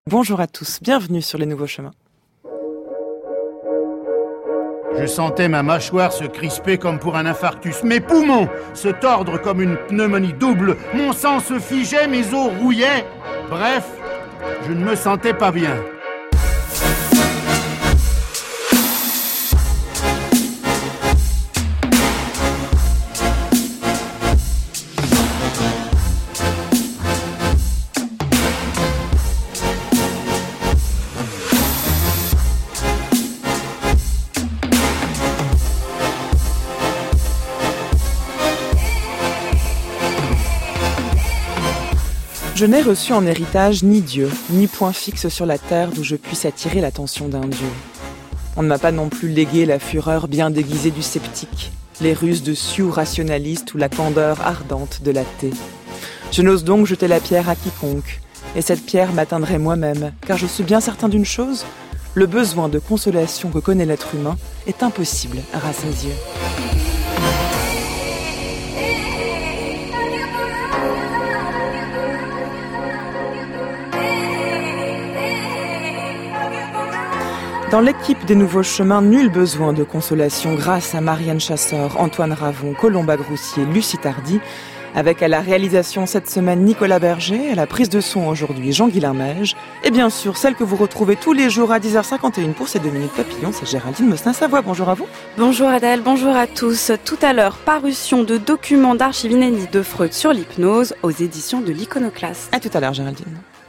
Bonjour à tous, bienvenue sur Les Nouveaux Chemins. Je sentais ma mâchoire se crisper comme pour un infarctus, mes poumons se tordre comme une pneumonie double, mon sang se figeait, mes os rouillaient. Bref, je ne me sentais pas bien. Je n'ai reçu en héritage ni Dieu, ni point fixe sur la terre d'où je puisse attirer l'attention d'un Dieu. On ne m'a pas non plus légué la fureur bien déguisée du sceptique, les ruses de Sioux rationaliste ou la candeur ardente de l'athée. Je n'ose donc jeter la pierre à quiconque, et cette pierre m'atteindrait moi-même, car je suis bien certain d'une chose, le besoin de consolation que connaît l'être humain est impossible à rassasier. Dans l'équipe des Nouveaux Chemins, nul besoin de consolation grâce à Marianne Chasseur, Antoine Ravon, Colomba Groussier, Lucie Tardy, avec à la réalisation cette semaine Nicolas Berger, à la prise de son aujourd'hui Jean-Guilain Meige, et bien sûr celle que vous retrouvez tous les jours à 10h51 pour ces 2 minutes papillons, c'est Géraldine Mosselin-Savoie. Bonjour à vous. Bonjour Adèle, bonjour à tous. Tout à l'heure, parution de documents d'archives inédites de Freud sur l'hypnose aux éditions de l'Iconoclaste. À tout à l'heure Géraldine.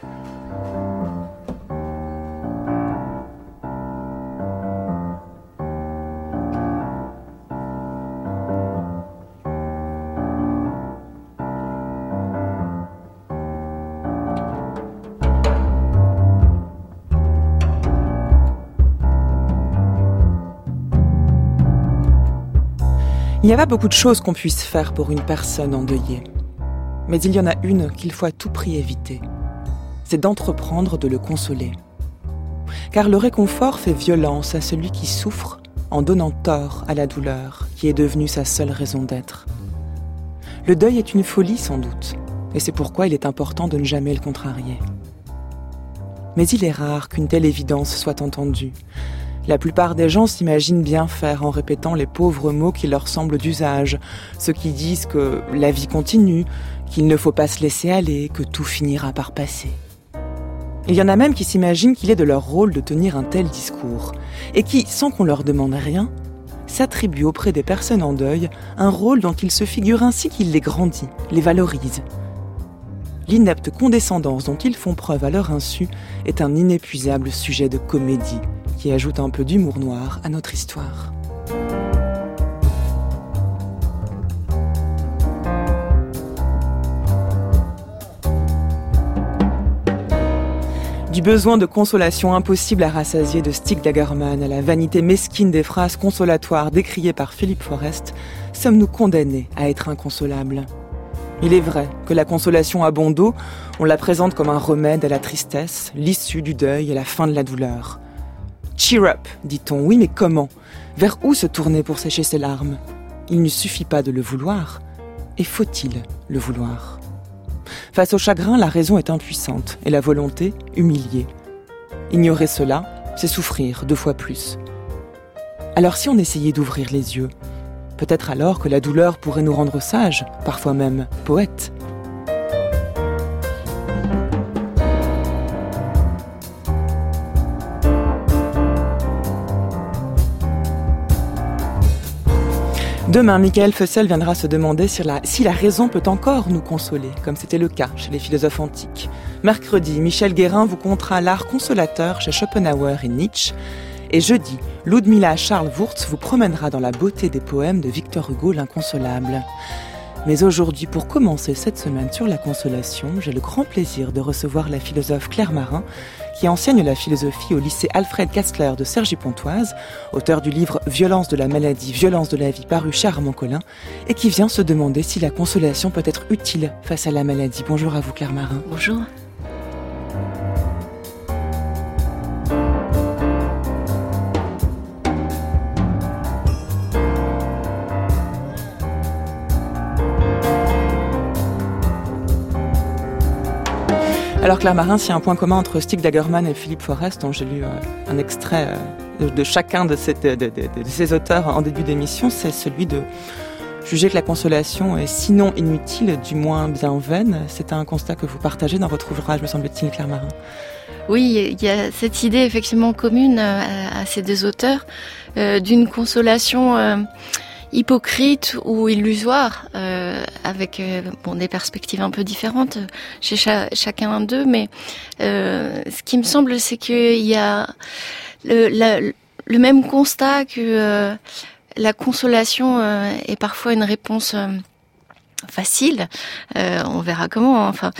Il n'y a pas beaucoup de choses qu'on puisse faire pour une personne endeuillée. Mais il y en a une qu'il faut à tout prix éviter. C'est d'entreprendre de le consoler. Car le réconfort fait violence à celui qui souffre en donnant tort à la douleur qui est devenue sa seule raison d'être. Le deuil est une folie sans doute, et c'est pourquoi il est important de ne jamais le contrarier. Mais il est rare qu'une telle évidence soit entendue. La plupart des gens s'imaginent bien faire en répétant les pauvres mots qui leur semblent d'usage, ceux qui disent que la vie continue, qu'il ne faut pas se laisser aller, que tout finira par passer. Il y en a même qui s'imaginent qu'il est de leur rôle de tenir un tel discours, et qui, sans qu'on leur demande rien, s'attribuent auprès des personnes en deuil un rôle dont ils se figurent ainsi qu'il les grandit, les valorise. L'inepte condescendance dont ils font preuve à leur insu est un inépuisable sujet de comédie, qui ajoute un peu d'humour noir à notre histoire. Du besoin de consolation impossible à rassasier de Stig Dagerman à la vanité mesquine des phrases consolatoires décriées par Philippe Forest, sommes-nous condamnés à être inconsolables ? Il est vrai que la consolation à bon dos, on la présente comme un remède à la tristesse, l'issue du deuil et la fin de la douleur. Cheer up, dit-on. Oui, mais comment ? Vers où se tourner pour sécher ses larmes ? Il ne suffit pas de le vouloir. Et faut-il le vouloir ? Face au chagrin, la raison est impuissante et la volonté humiliée. Ignorer cela, c'est souffrir 2 fois plus. Alors si on essayait d'ouvrir les yeux, peut-être alors que la douleur pourrait nous rendre sages, parfois même poètes. Demain, Michael Fussell viendra se demander si la raison peut encore nous consoler, comme c'était le cas chez les philosophes antiques. Mercredi, Michel Guérin vous contera l'art consolateur chez Schopenhauer et Nietzsche. Et jeudi, Ludmilla Charles Wurtz vous promènera dans la beauté des poèmes de Victor Hugo l'Inconsolable. Mais aujourd'hui, pour commencer cette semaine sur la consolation, j'ai le grand plaisir de recevoir la philosophe Claire Marin, qui enseigne la philosophie au lycée Alfred Kastler de Cergy-Pontoise, auteur du livre « Violence de la maladie, violence de la vie » paru chez Armand Collin, et qui vient se demander si la consolation peut être utile face à la maladie. Bonjour à vous Claire Marin. Bonjour. Alors Claire Marin, s'il y a un point commun entre Stig Dagerman et Philippe Forest, dont j'ai lu un extrait de chacun de ces auteurs en début d'émission, c'est celui de juger que la consolation est sinon inutile, du moins bien vaine. C'est un constat que vous partagez dans votre ouvrage, me semble-t-il, Claire Marin. Oui, il y a cette idée effectivement commune à ces deux auteurs d'une consolation hypocrite ou illusoire, avec des perspectives un peu différentes chez chacun d'eux, mais ce qui me semble, c'est qu'il y a le même constat que la consolation est parfois une réponse facile, on verra comment, enfin,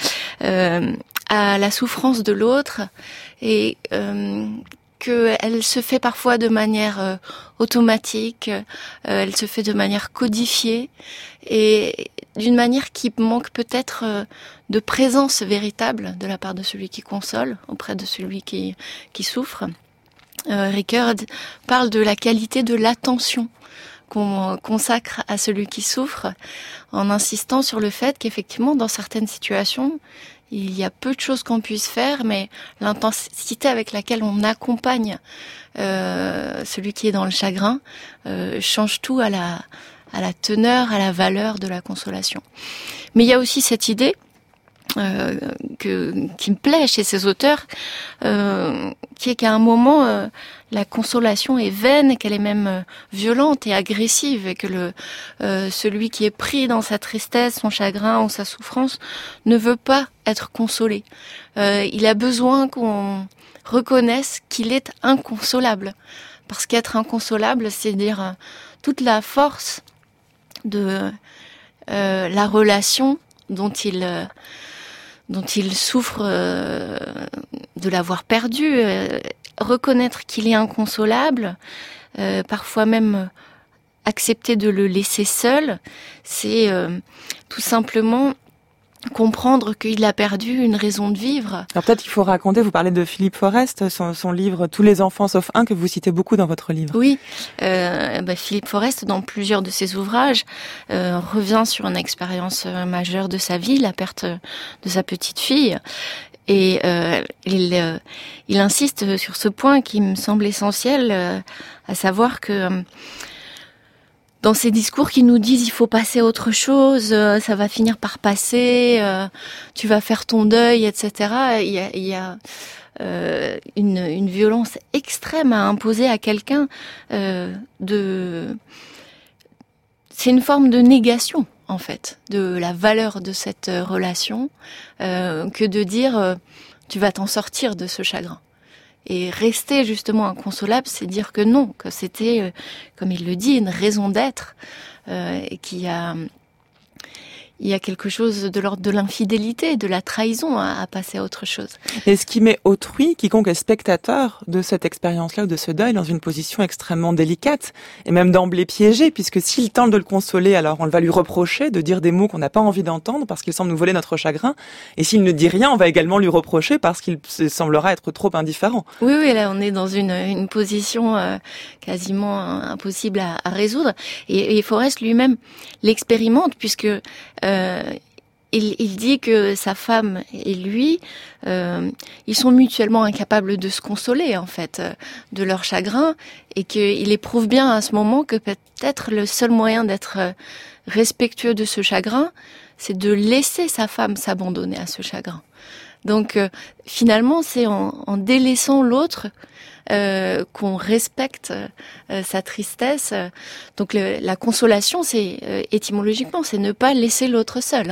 à la souffrance de l'autre, et qu'elle se fait parfois de manière automatique, elle se fait de manière codifiée, et d'une manière qui manque peut-être de présence véritable de la part de celui qui console auprès de celui qui souffre. Ricoeur parle de la qualité de l'attention qu'on consacre à celui qui souffre, en insistant sur le fait qu'effectivement, dans certaines situations, il y a peu de choses qu'on puisse faire, mais l'intensité avec laquelle on accompagne celui qui est dans le chagrin change tout à la teneur, à la valeur de la consolation. Mais il y a aussi cette idée qui me plaît chez ces auteurs, qui est qu'à un moment la consolation est vaine, et qu'elle est même violente et agressive, et que celui qui est pris dans sa tristesse, son chagrin ou sa souffrance ne veut pas être consolé. Il a besoin qu'on reconnaisse qu'il est inconsolable, parce qu'être inconsolable, c'est dire toute la force de la relation dont il souffre de l'avoir perdu, reconnaître qu'il est inconsolable, parfois même accepter de le laisser seul, c'est tout simplement comprendre qu'il a perdu une raison de vivre. Alors peut-être qu'il faut raconter, vous parlez de Philippe Forest, son livre « Tous les enfants sauf un » que vous citez beaucoup dans votre livre. Oui, Philippe Forest, dans plusieurs de ses ouvrages, revient sur une expérience majeure de sa vie, la perte de sa petite fille. Et il insiste sur ce point qui me semble essentiel, à savoir que dans ces discours qui nous disent il faut passer à autre chose, ça va finir par passer, tu vas faire ton deuil, etc. Il y a une violence extrême à imposer à quelqu'un. C'est une forme de négation, en fait, de la valeur de cette relation, que de dire tu vas t'en sortir de ce chagrin. Et rester justement inconsolable, c'est dire que non, que c'était, comme il le dit, une raison d'être, et qu'il y a quelque chose de l'ordre de l'infidélité, de la trahison à passer à autre chose. Et ce qui met autrui, quiconque est spectateur de cette expérience-là ou de ce deuil, dans une position extrêmement délicate, et même d'emblée piégée, puisque s'il tente de le consoler, alors on va lui reprocher de dire des mots qu'on n'a pas envie d'entendre parce qu'il semble nous voler notre chagrin, et s'il ne dit rien, on va également lui reprocher parce qu'il semblera être trop indifférent. Oui, là on est dans une position quasiment impossible à résoudre, et Forest lui-même l'expérimente, puisque il dit que sa femme et lui, ils sont mutuellement incapables de se consoler, en fait, de leur chagrin, et qu'il éprouve bien à ce moment que peut-être le seul moyen d'être respectueux de ce chagrin, c'est de laisser sa femme s'abandonner à ce chagrin. Donc, finalement, c'est en délaissant l'autre qu'on respecte sa tristesse. Donc la consolation, c'est étymologiquement, c'est ne pas laisser l'autre seul.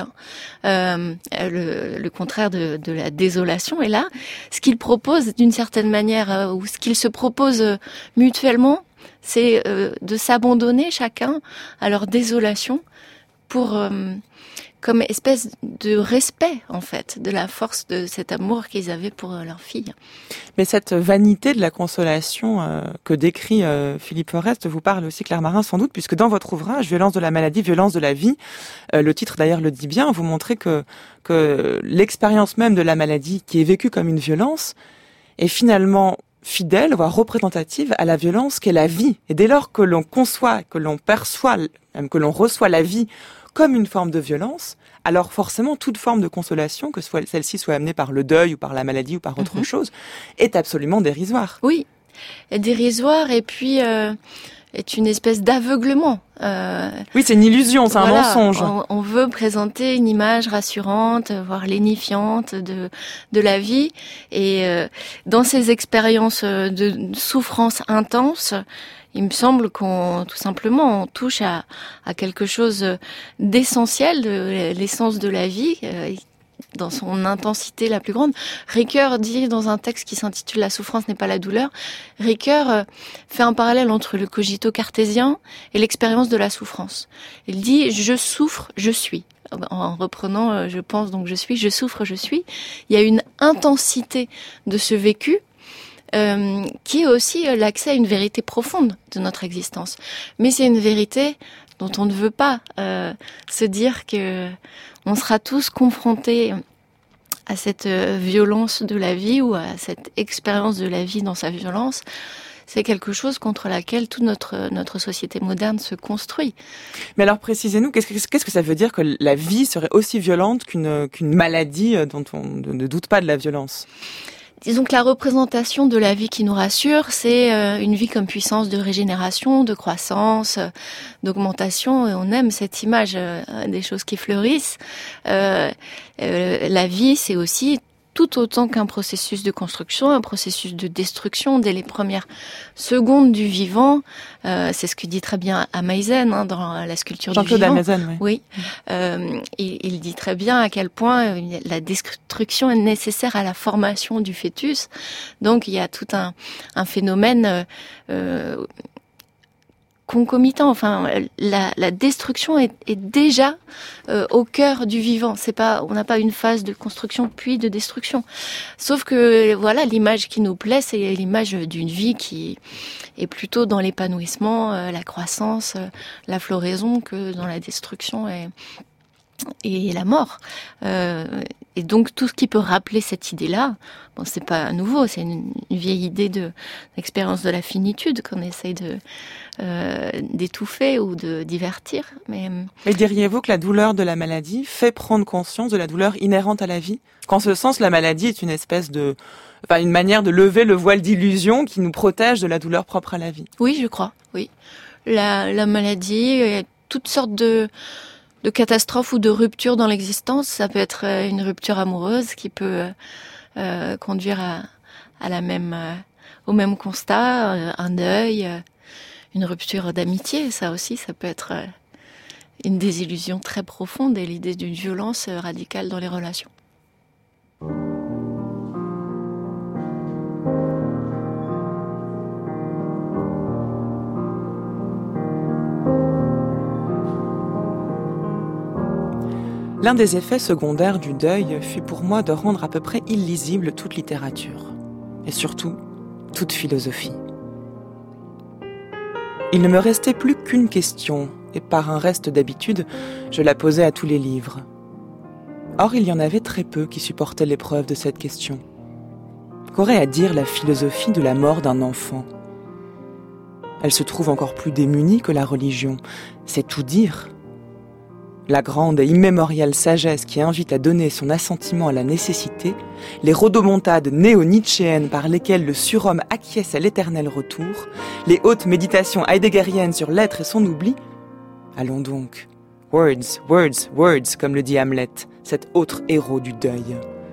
Le contraire de la désolation. Et là, ce qu'il propose d'une certaine manière, ou ce qu'il se propose mutuellement, c'est de s'abandonner chacun à leur désolation pour comme espèce de respect, en fait, de la force de cet amour qu'ils avaient pour leur fille. Mais cette vanité de la consolation que décrit Philippe Forest vous parle aussi, Claire Marin, sans doute, puisque dans votre ouvrage, Violence de la maladie, violence de la vie, le titre d'ailleurs le dit bien, vous montrez que l'expérience même de la maladie, qui est vécue comme une violence, est finalement fidèle, voire représentative à la violence qu'est la vie. Et dès lors que l'on conçoit, que l'on perçoit, même que l'on reçoit la vie comme une forme de violence, alors forcément toute forme de consolation, que celle-ci soit amenée par le deuil ou par la maladie ou par autre chose, est absolument dérisoire. Oui, dérisoire et puis est une espèce d'aveuglement. Oui, c'est une illusion, c'est un mensonge. On veut présenter une image rassurante, voire lénifiante de la vie. Et dans ces expériences de souffrance intense, il me semble qu'on touche à quelque chose d'essentiel, de l'essence de la vie, dans son intensité la plus grande. Ricoeur dit dans un texte qui s'intitule « La souffrance n'est pas la douleur », Ricoeur fait un parallèle entre le cogito cartésien et l'expérience de la souffrance. Il dit « je souffre, je suis ». En reprenant « je pense donc je suis »,« je souffre, je suis ». Il y a une intensité de ce vécu qui est aussi l'accès à une vérité profonde de notre existence. Mais c'est une vérité dont on ne veut pas se dire que on sera tous confrontés à cette violence de la vie ou à cette expérience de la vie dans sa violence. C'est quelque chose contre laquelle toute notre société moderne se construit. Mais alors précisez-nous, qu'est-ce que ça veut dire que la vie serait aussi violente qu'une maladie dont on ne doute pas de la violence ? Disons que la représentation de la vie qui nous rassure, c'est une vie comme puissance de régénération, de croissance, d'augmentation. Et on aime cette image des choses qui fleurissent. La vie, c'est aussi tout autant qu'un processus de construction, un processus de destruction dès les premières secondes du vivant. C'est ce que dit très bien Ameisen dans la sculpture du vivant. Jean-Claude Ameisen, oui. Il dit très bien à quel point la destruction est nécessaire à la formation du fœtus. Donc il y a tout un phénomène concomitant. Enfin, la destruction est déjà au cœur du vivant. On n'a pas une phase de construction puis de destruction. Sauf que voilà, l'image qui nous plaît, c'est l'image d'une vie qui est plutôt dans l'épanouissement, la croissance, la floraison, que dans la destruction et la mort. Et donc tout ce qui peut rappeler cette idée-là, bon, c'est pas nouveau, c'est une vieille idée d'expérience de la finitude qu'on essaye d'étouffer ou de divertir. Mais diriez-vous que la douleur de la maladie fait prendre conscience de la douleur inhérente à la vie ? Qu'en ce sens, la maladie est une espèce une manière de lever le voile d'illusion qui nous protège de la douleur propre à la vie ? Oui, je crois, oui. La maladie, toutes sortes de catastrophes ou de ruptures dans l'existence. Ça peut être une rupture amoureuse qui peut conduire au même constat, un deuil, une rupture d'amitié. Ça aussi, ça peut être une désillusion très profonde et l'idée d'une violence radicale dans les relations. L'un des effets secondaires du deuil fut pour moi de rendre à peu près illisible toute littérature, et surtout toute philosophie. Il ne me restait plus qu'une question, et par un reste d'habitude, je la posais à tous les livres. Or, il y en avait très peu qui supportaient l'épreuve de cette question. Qu'aurait à dire la philosophie de la mort d'un enfant ? Elle se trouve encore plus démunie que la religion, c'est tout dire. La grande et immémoriale sagesse qui invite à donner son assentiment à la nécessité, les rodomontades néo-nietzschéennes par lesquelles le surhomme acquiesce à l'éternel retour, les hautes méditations heideggeriennes sur l'être et son oubli. Allons donc, words, words, words, comme le dit Hamlet, cet autre héros du deuil.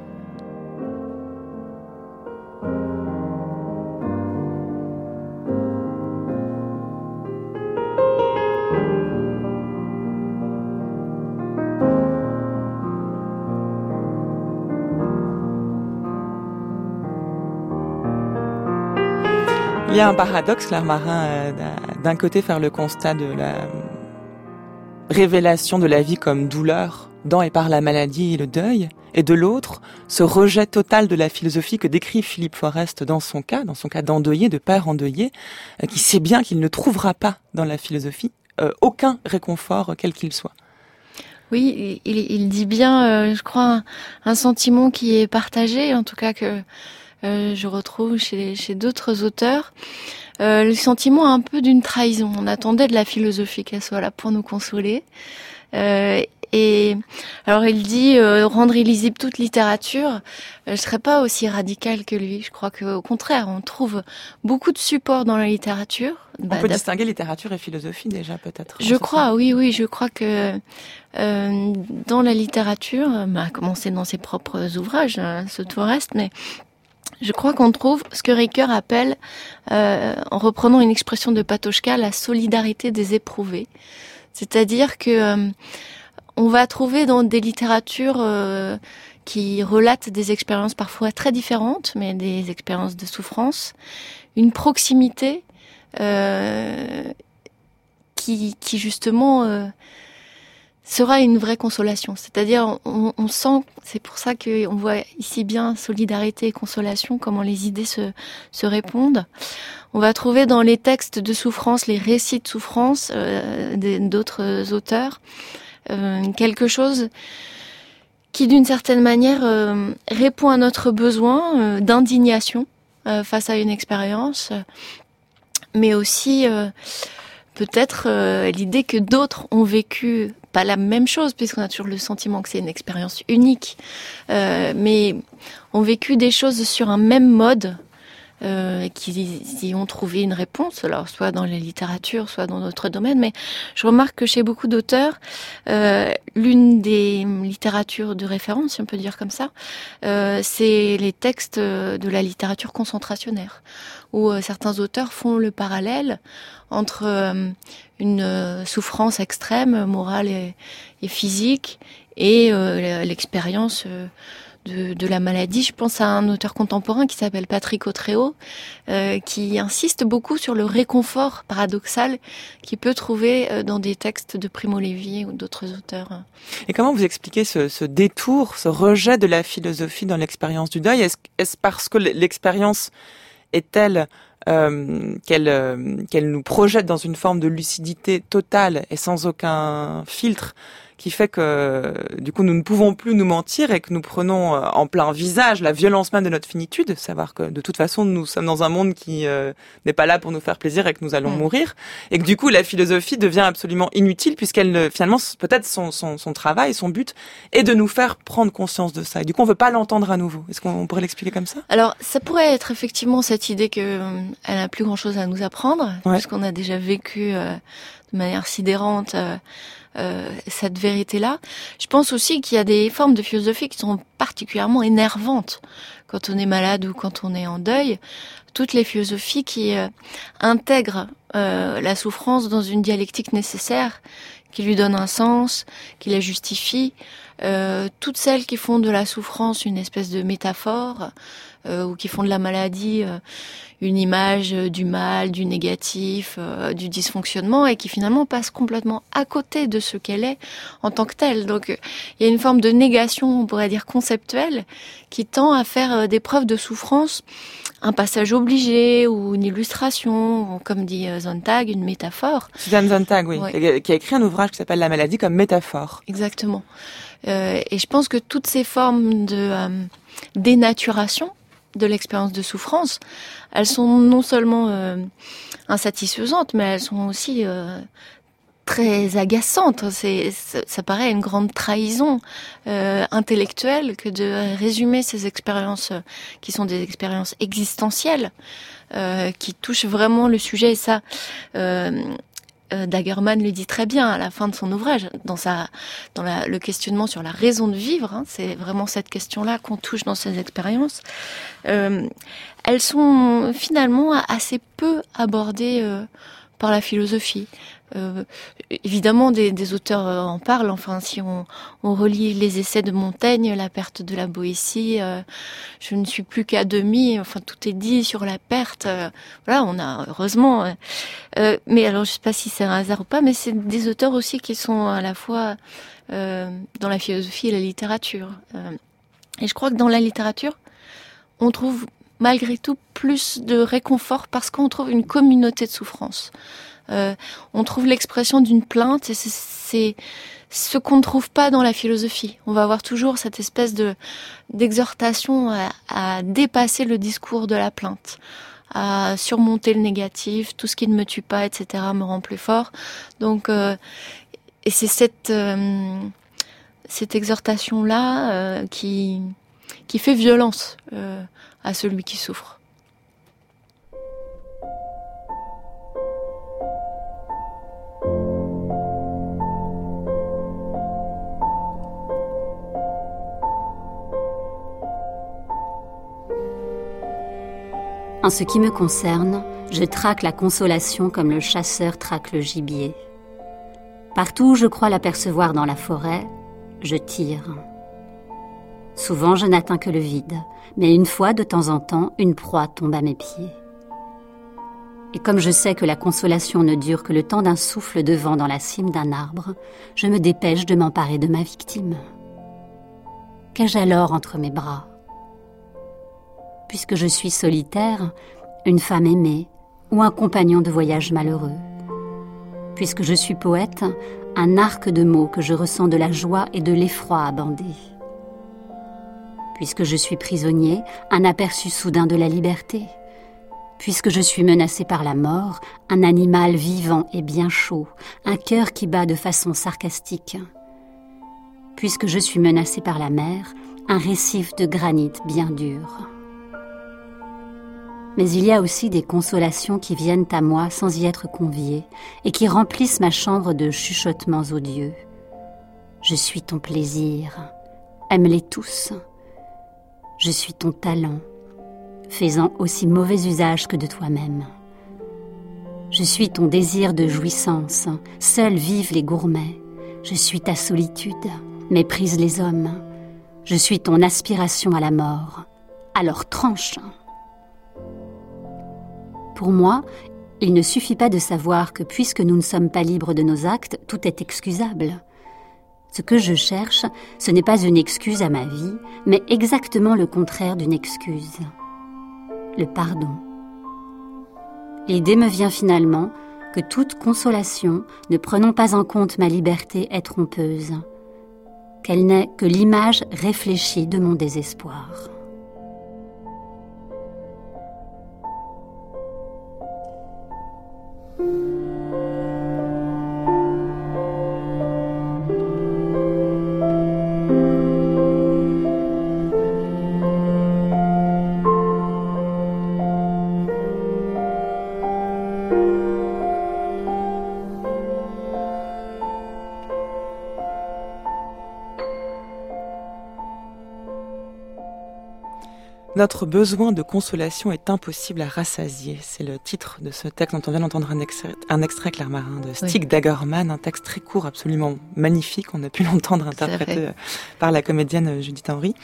Il y a un paradoxe, Claire Marin, d'un côté faire le constat de la révélation de la vie comme douleur dans et par la maladie et le deuil, et de l'autre, ce rejet total de la philosophie que décrit Philippe Forest dans son cas d'endeuillé, de père endeuillé, qui sait bien qu'il ne trouvera pas dans la philosophie aucun réconfort, quel qu'il soit. Oui, il dit bien, je crois, un sentiment qui est partagé, en tout cas que je retrouve chez d'autres auteurs, le sentiment un peu d'une trahison. On attendait de la philosophie qu'elle soit là pour nous consoler, Et alors il dit rendre illisible toute littérature. Je serais pas aussi radicale que lui. Je crois qu'au contraire, on trouve beaucoup de supports dans la littérature. On peut distinguer littérature et philosophie déjà peut-être. Je crois, oui, je crois que dans la littérature, à commencer dans ses propres ouvrages, ce tout reste, mais je crois qu'on trouve ce que Ricoeur appelle, en reprenant une expression de Patočka, la solidarité des éprouvés. C'est-à-dire que on va trouver dans des littératures qui relatent des expériences parfois très différentes, mais des expériences de souffrance, une proximité qui justement sera une vraie consolation. C'est-à-dire, on sent, c'est pour ça qu'on voit ici bien solidarité et consolation, comment les idées se répondent. On va trouver dans les textes de souffrance, les récits de souffrance d'autres auteurs, quelque chose qui d'une certaine manière répond à notre besoin d'indignation face à une expérience, mais aussi peut-être l'idée que d'autres ont vécu pas la même chose, puisqu'on a toujours le sentiment que c'est une expérience unique, mais ont vécu des choses sur un même mode, qui y ont trouvé une réponse, alors soit dans la littérature, soit dans d'autres domaines. Mais je remarque que chez beaucoup d'auteurs, l'une des littératures de référence, si on peut dire comme ça, c'est les textes de la littérature concentrationnaire, où certains auteurs font le parallèle entre une souffrance extrême, morale et physique, et l'expérience de la maladie. Je pense à un auteur contemporain qui s'appelle Patrick Otréo, qui insiste beaucoup sur le réconfort paradoxal qu'il peut trouver dans des textes de Primo Levi ou d'autres auteurs. Et comment vous expliquez ce détour, ce rejet de la philosophie dans l'expérience du deuil ? Est-ce parce que l'expérience est telle qu'elle nous projette dans une forme de lucidité totale et sans aucun filtre, qui fait que du coup nous ne pouvons plus nous mentir et que nous prenons en plein visage la violence même de notre finitude, savoir que de toute façon nous sommes dans un monde qui n'est pas là pour nous faire plaisir et que nous allons mourir, et que du coup la philosophie devient absolument inutile puisqu'elle finalement peut-être son travail, son but est de nous faire prendre conscience de ça, et du coup on veut pas l'entendre à nouveau. Est-ce qu'on pourrait l'expliquer comme ça ? Alors ça pourrait être effectivement cette idée que elle n'a plus grand chose à nous apprendre, puisqu'on a déjà vécu de manière sidérante cette vérité-là. Je pense aussi qu'il y a des formes de philosophie qui sont particulièrement énervantes quand on est malade ou quand on est en deuil. Toutes les philosophies qui intègrent la souffrance dans une dialectique nécessaire, qui lui donne un sens, qui la justifie. Toutes celles qui font de la souffrance une espèce de métaphore, ou qui font de la maladie une image du mal, du négatif, du dysfonctionnement, et qui finalement passent complètement à côté de ce qu'elle est en tant que telle. Donc il y a une forme de négation, on pourrait dire conceptuelle, qui tend à faire des preuves de souffrance un passage obligé ou une illustration, ou, comme dit Sontag, une métaphore. Suzanne Sontag, oui, qui a écrit un ouvrage qui s'appelle La maladie comme métaphore. Exactement. Et je pense que toutes ces formes de dénaturation de l'expérience de souffrance, elles sont non seulement insatisfaisantes, mais elles sont aussi très agaçantes. Ça paraît une grande trahison intellectuelle que de résumer ces expériences qui sont des expériences existentielles, qui touchent vraiment le sujet. Et ça, Dagerman le dit très bien à la fin de son ouvrage, dans le questionnement sur la raison de vivre, c'est vraiment cette question-là qu'on touche dans ces expériences. Elles sont finalement assez peu abordées par la philosophie. Évidemment, des auteurs en parlent. Enfin, si on relit les essais de Montaigne, La perte de la Boétie, je ne suis plus qu'à demi. Enfin, tout est dit sur la perte. Voilà, on a heureusement. Mais alors, je sais pas si c'est un hasard ou pas, mais c'est des auteurs aussi qui sont à la fois dans la philosophie et la littérature. Et je crois que dans la littérature, on trouve malgré tout plus de réconfort parce qu'on trouve une communauté de souffrance. On trouve l'expression d'une plainte, et c'est ce qu'on ne trouve pas dans la philosophie. On va avoir toujours cette espèce d'exhortation à dépasser le discours de la plainte, à surmonter le négatif, tout ce qui ne me tue pas, etc. me rend plus fort. Donc c'est cette exhortation-là qui fait violence à celui qui souffre. En ce qui me concerne, je traque la consolation comme le chasseur traque le gibier. Partout où je crois l'apercevoir dans la forêt, je tire. Souvent, je n'atteins que le vide, mais une fois, de temps en temps, une proie tombe à mes pieds. Et comme je sais que la consolation ne dure que le temps d'un souffle de vent dans la cime d'un arbre, je me dépêche de m'emparer de ma victime. Qu'ai-je alors entre mes bras ? Puisque je suis solitaire, une femme aimée ou un compagnon de voyage malheureux. Puisque je suis poète, un arc de mots que je ressens de la joie et de l'effroi à bander. Puisque je suis prisonnier, un aperçu soudain de la liberté. Puisque je suis menacé par la mort, un animal vivant et bien chaud, un cœur qui bat de façon sarcastique. Puisque je suis menacé par la mer, un récif de granit bien dur. Mais il y a aussi des consolations qui viennent à moi sans y être conviées et qui remplissent ma chambre de chuchotements odieux. Je suis ton plaisir, aime-les tous. Je suis ton talent, fais-en aussi mauvais usage que de toi-même. Je suis ton désir de jouissance, seuls vivent les gourmets. Je suis ta solitude, méprise les hommes. Je suis ton aspiration à la mort, alors tranche. Pour moi, il ne suffit pas de savoir que puisque nous ne sommes pas libres de nos actes, tout est excusable. Ce que je cherche, ce n'est pas une excuse à ma vie, mais exactement le contraire d'une excuse. Le pardon. L'idée me vient finalement que toute consolation, ne prenant pas en compte ma liberté, est trompeuse, qu'elle n'est que l'image réfléchie de mon désespoir. Notre besoin de consolation est impossible à rassasier. C'est le titre de ce texte dont on vient d'entendre un extrait, Claire Marin, de Stig Dagerman, un texte très court, absolument magnifique. On a pu l'entendre interprété par la comédienne Judith Henry.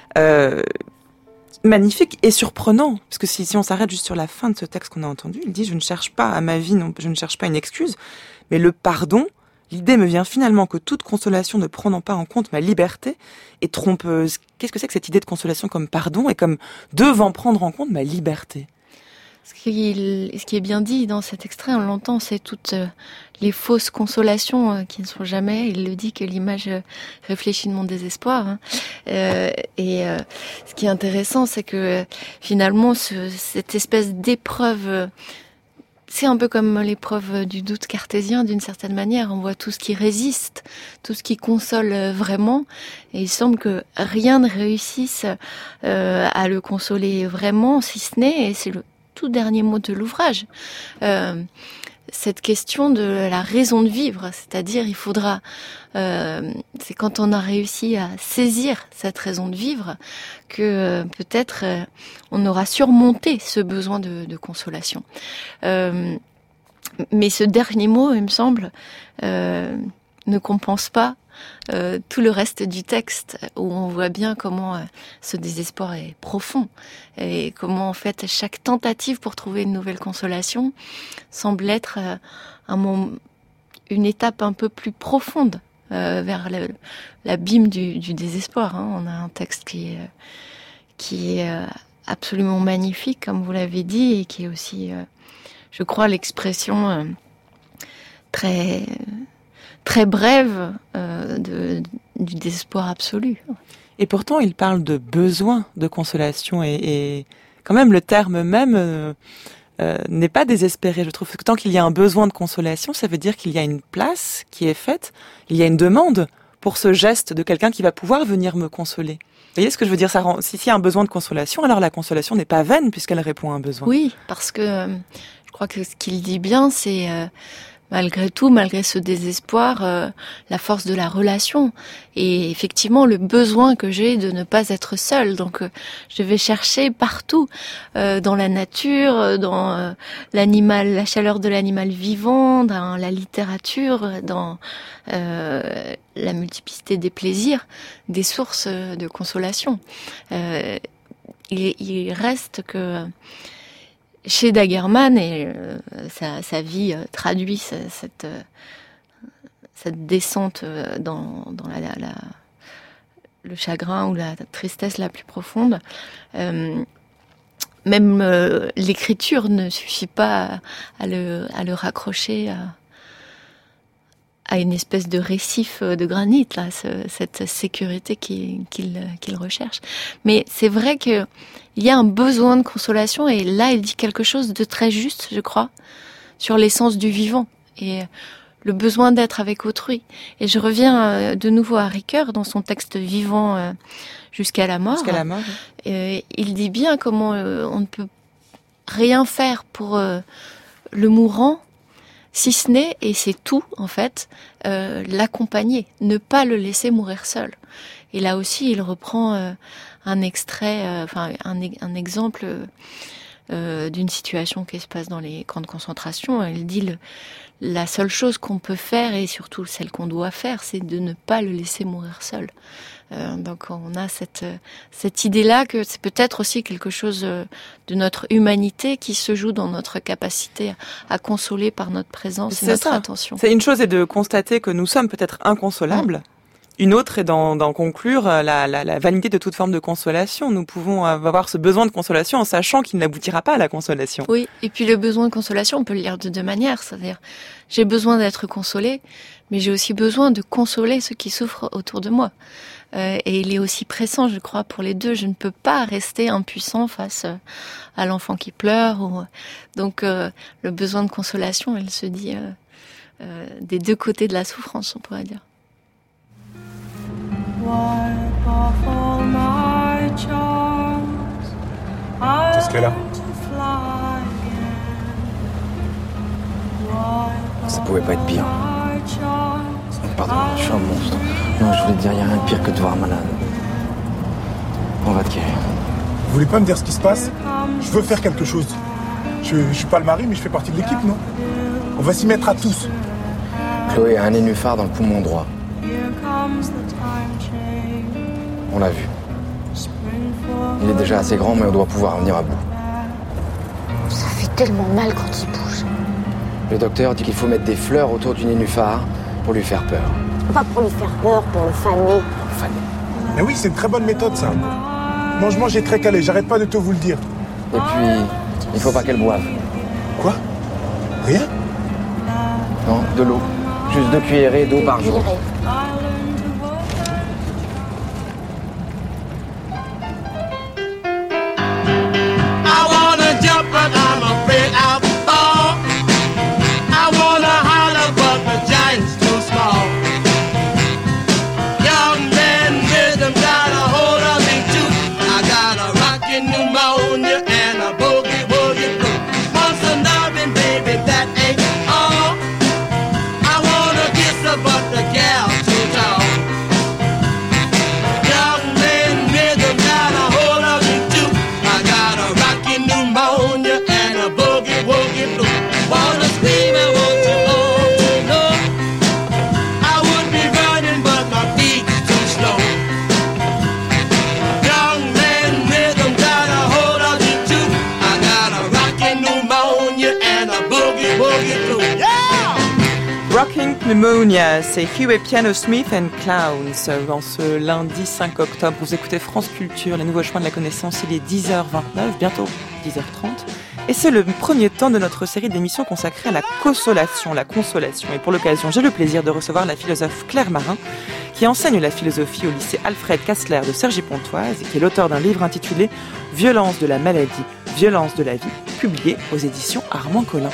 Magnifique et surprenant, parce que si on s'arrête juste sur la fin de ce texte qu'on a entendu, il dit « Je ne cherche pas à ma vie, non, je ne cherche pas une excuse, mais le pardon ». L'idée me vient finalement que toute consolation ne prenant pas en compte ma liberté est trompeuse. Qu'est-ce que c'est que cette idée de consolation comme pardon et comme devant prendre en compte ma liberté ? Ce qui est bien dit dans cet extrait, on l'entend, c'est toutes les fausses consolations qui ne sont jamais. Il le dit que l'image réfléchit de mon désespoir. Ce qui est intéressant, c'est que finalement, cette espèce d'épreuve... C'est un peu comme l'épreuve du doute cartésien d'une certaine manière. On voit tout ce qui résiste, tout ce qui console vraiment. Et il semble que rien ne réussisse à le consoler vraiment, si ce n'est, et c'est le tout dernier mot de l'ouvrage, cette question de la raison de vivre. C'est-à-dire, il faudra... c'est quand on a réussi à saisir cette raison de vivre que peut-être on aura surmonté ce besoin de consolation. Mais ce dernier mot, il me semble, ne compense pas tout le reste du texte, où on voit bien comment ce désespoir est profond et comment en fait chaque tentative pour trouver une nouvelle consolation semble être une étape un peu plus profonde vers l'abîme du désespoir. On a un texte qui est absolument magnifique, comme vous l'avez dit, et qui est aussi, je crois, l'expression très très brève du désespoir absolu. Et pourtant, il parle de besoin de consolation et quand même le terme même n'est pas désespéré. Je trouve que tant qu'il y a un besoin de consolation, ça veut dire qu'il y a une place qui est faite, il y a une demande pour ce geste de quelqu'un qui va pouvoir venir me consoler. Vous voyez ce que je veux dire? S'il y a un besoin de consolation, alors la consolation n'est pas vaine puisqu'elle répond à un besoin. Oui, parce que je crois que ce qu'il dit bien, c'est malgré tout, malgré ce désespoir, la force de la relation et effectivement le besoin que j'ai de ne pas être seule. Donc je vais chercher partout, dans la nature, dans l'animal, la chaleur de l'animal vivant, dans la littérature, dans la multiplicité des plaisirs, des sources de consolation. Il reste que chez Dagerman, et sa vie traduit cette descente dans le chagrin ou la tristesse la plus profonde. Même l'écriture ne suffit pas à le raccrocher à une espèce de récif de granit, là, cette sécurité qu'il recherche. Mais c'est vrai que il y a un besoin de consolation, et là, il dit quelque chose de très juste, je crois, sur l'essence du vivant et le besoin d'être avec autrui. Et je reviens de nouveau à Ricoeur dans son texte Vivant jusqu'à la mort. Jusqu'à la mort. Il dit bien comment on ne peut rien faire pour le mourant, si ce n'est, et c'est tout en fait, l'accompagner, ne pas le laisser mourir seul. Et là aussi, il reprend un extrait, un exemple d'une situation qui se passe dans les camps de concentration. Il dit la seule chose qu'on peut faire, et surtout celle qu'on doit faire, c'est de ne pas le laisser mourir seul. Donc on a cette idée-là que c'est peut-être aussi quelque chose de notre humanité qui se joue dans notre capacité à consoler par notre présence et notre attention. C'est une chose est de constater que nous sommes peut-être inconsolables. Une autre est d'en conclure la vanité de toute forme de consolation. Nous pouvons avoir ce besoin de consolation en sachant qu'il n'aboutira pas à la consolation. Oui, et puis le besoin de consolation, on peut le lire de deux manières. C'est-à-dire, j'ai besoin d'être consolée, mais j'ai aussi besoin de consoler ceux qui souffrent autour de moi. Et il est aussi pressant, je crois, pour les deux. Je ne peux pas rester impuissant face à l'enfant qui pleure. Donc, le besoin de consolation, elle se dit des deux côtés de la souffrance, on pourrait dire. Qu'est-ce qu'elle a? Ça pouvait pas être pire. Pardon, je suis un monstre. Non, je voulais te dire, il n'y a rien de pire que de voir malade. On va te guérir. Vous voulez pas me dire ce qui se passe? Je veux faire quelque chose. Je suis pas le mari, mais je fais partie de l'équipe, non? On va s'y mettre à tous. Chloé a un nénuphar dans le poumon droit. On l'a vu. Il est déjà assez grand, mais on doit pouvoir venir à bout. Ça fait tellement mal quand il bouge. Le docteur dit qu'il faut mettre des fleurs autour du nénuphar pour lui faire peur. Pas pour lui faire peur, pour le faner. Mais oui, c'est une très bonne méthode, ça. Mange est très calé, j'arrête pas de te vous le dire. Et puis, il faut pas qu'elle boive. Quoi? Rien? Non, de l'eau. Juste 2 cuillerées d'eau par jour. Pneumonia, c'est Hugh et Piano Smith and Clowns. En ce lundi 5 octobre, vous écoutez France Culture, les nouveaux chemins de la connaissance. Il est 10h29, bientôt 10h30. Et c'est le premier temps de notre série d'émissions consacrée à la consolation, la consolation. Et pour l'occasion, j'ai le plaisir de recevoir la philosophe Claire Marin, qui enseigne la philosophie au lycée Alfred Kastler de Cergy-Pontoise et qui est l'auteur d'un livre intitulé « Violence de la maladie, Violence de la vie, publié aux éditions Armand Collin.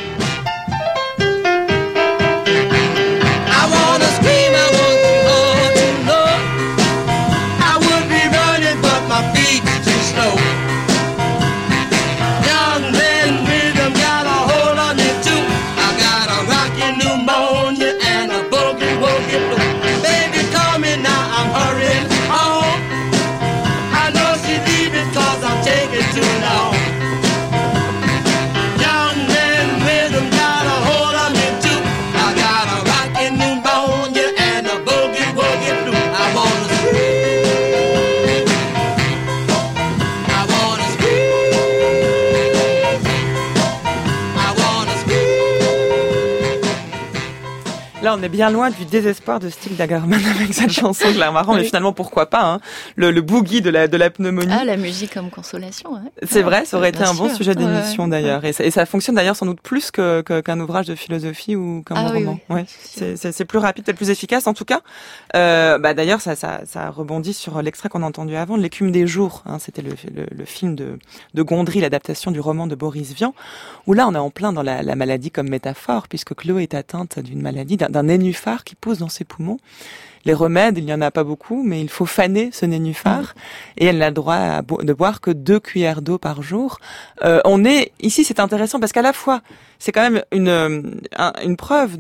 Là, on est bien loin du désespoir de Stig Dagerman avec cette chanson de l'air marrant, mais finalement, pourquoi pas, hein. Le boogie de la pneumonie. Ah, la musique comme consolation, ouais. C'est vrai, ça aurait été un bon sujet d'émission, ouais. d'ailleurs. Et ça fonctionne d'ailleurs sans doute plus qu'un ouvrage de philosophie ou qu'un roman. Oui. Ouais. C'est plus rapide, c'est plus efficace, en tout cas. D'ailleurs, ça rebondit sur l'extrait qu'on a entendu avant, de L'écume des jours, hein. C'était le film de Gondry, l'adaptation du roman de Boris Vian, où là, on est en plein dans la maladie comme métaphore, puisque Chloé est atteinte d'une maladie, d'un nénuphar qui pousse dans ses poumons. Les remèdes, il n'y en a pas beaucoup, mais il faut faner ce nénuphar, et elle n'a le droit de boire que 2 cuillères d'eau par jour. Ici, c'est intéressant parce qu'à la fois, c'est quand même une preuve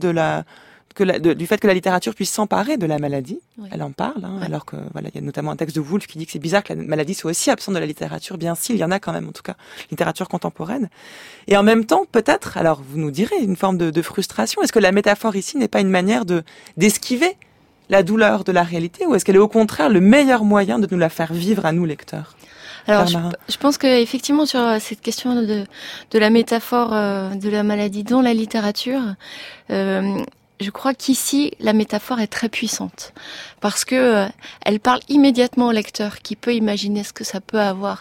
du fait que la littérature puisse s'emparer de la maladie. Oui. Elle en parle, hein, alors que il y a notamment un texte de Woolf qui dit que c'est bizarre que la maladie soit aussi absente de la littérature, bien s'il y en a quand même, en tout cas, littérature contemporaine. Et en même temps, peut-être, alors vous nous direz, une forme de frustration. Est-ce que la métaphore ici n'est pas une manière d'esquiver la douleur de la réalité, ou est-ce qu'elle est au contraire le meilleur moyen de nous la faire vivre à nous, lecteurs? Alors, je pense que effectivement sur cette question de la métaphore de la maladie dans la littérature, je crois qu'ici, la métaphore est très puissante parce que elle parle immédiatement au lecteur qui peut imaginer ce que ça peut avoir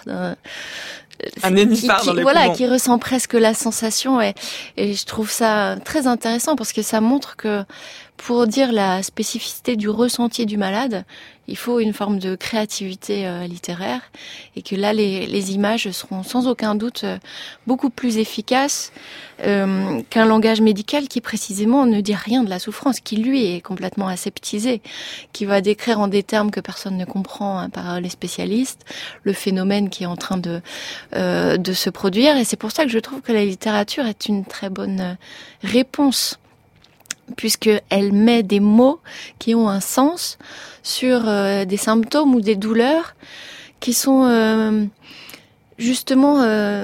un nénuphar dans les poumons. Qui ressent presque la sensation et je trouve ça très intéressant parce que ça montre que pour dire la spécificité du ressenti du malade, il faut une forme de créativité littéraire et que là les images seront sans aucun doute beaucoup plus efficaces qu'un langage médical qui précisément ne dit rien de la souffrance, qui lui est complètement aseptisé, qui va décrire en des termes que personne ne comprend par les spécialistes le phénomène qui est en train de se produire. Et c'est pour ça que je trouve que la littérature est une très bonne réponse, puisqu'elle met des mots qui ont un sens sur des symptômes ou des douleurs qui sont justement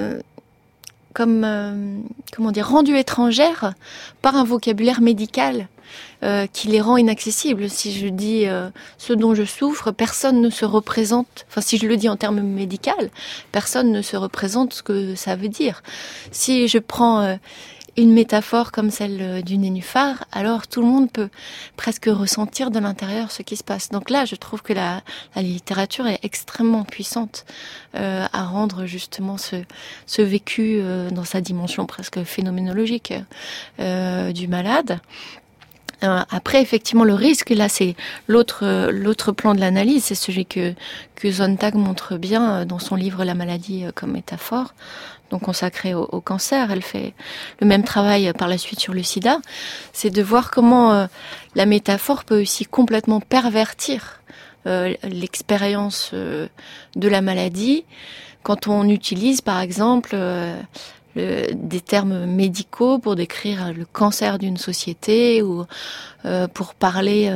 rendues étrangères par un vocabulaire médical qui les rend inaccessibles. Si je dis ce dont je souffre, personne ne se représente, enfin si je le dis en termes médicaux, personne ne se représente ce que ça veut dire. Si je prends une métaphore comme celle du nénuphar, alors tout le monde peut presque ressentir de l'intérieur ce qui se passe. Donc là, je trouve que la littérature est extrêmement puissante à rendre justement ce vécu dans sa dimension presque phénoménologique du malade. Après, effectivement, le risque, là, c'est l'autre plan de l'analyse, c'est celui que Sontag montre bien dans son livre La maladie comme métaphore, donc consacré au cancer. Elle fait le même travail par la suite sur le sida. C'est de voir comment la métaphore peut aussi complètement pervertir l'expérience de la maladie quand on utilise, par exemple, des termes médicaux pour décrire le cancer d'une société ou pour parler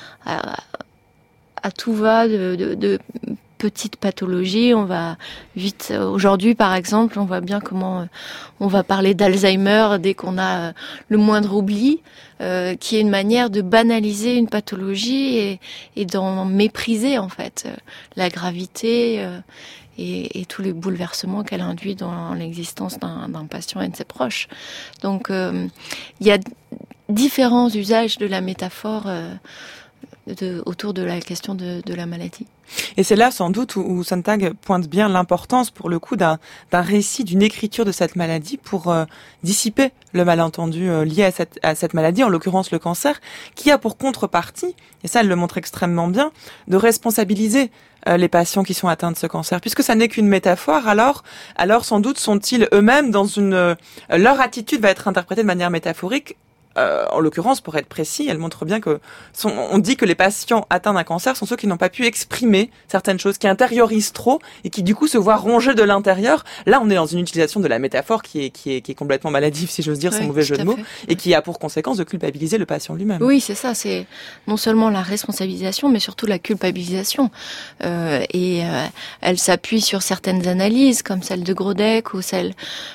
à tout va de petites pathologies. On va vite, aujourd'hui par exemple, on voit bien comment on va parler d'Alzheimer dès qu'on a le moindre oubli, qui est une manière de banaliser une pathologie et d'en mépriser en fait la gravité et tous les bouleversements qu'elle induit dans l'existence d'un patient et de ses proches. Donc il y a différents usages de la métaphore autour de la question de la maladie. Et c'est là sans doute où Sontag pointe bien l'importance pour le coup d'un récit, d'une écriture de cette maladie pour dissiper le malentendu lié à cette maladie, en l'occurrence le cancer, qui a pour contrepartie, et ça elle le montre extrêmement bien, de responsabiliser les patients qui sont atteints de ce cancer, puisque ça n'est qu'une métaphore. Alors sans doute sont-ils eux-mêmes dans leur attitude va être interprétée de manière métaphorique. En l'occurrence, pour être précis, elle montre bien on dit que les patients atteints d'un cancer sont ceux qui n'ont pas pu exprimer certaines choses, qui intériorisent trop et qui du coup se voient rongés de l'intérieur. Là, on est dans une utilisation de la métaphore qui est complètement maladive, si j'ose dire, sans mauvais jeu de mots, et qui a pour conséquence de culpabiliser le patient lui-même. Oui, c'est ça. C'est non seulement la responsabilisation, mais surtout la culpabilisation. Elle s'appuie sur certaines analyses, comme celle de Grodek ou celle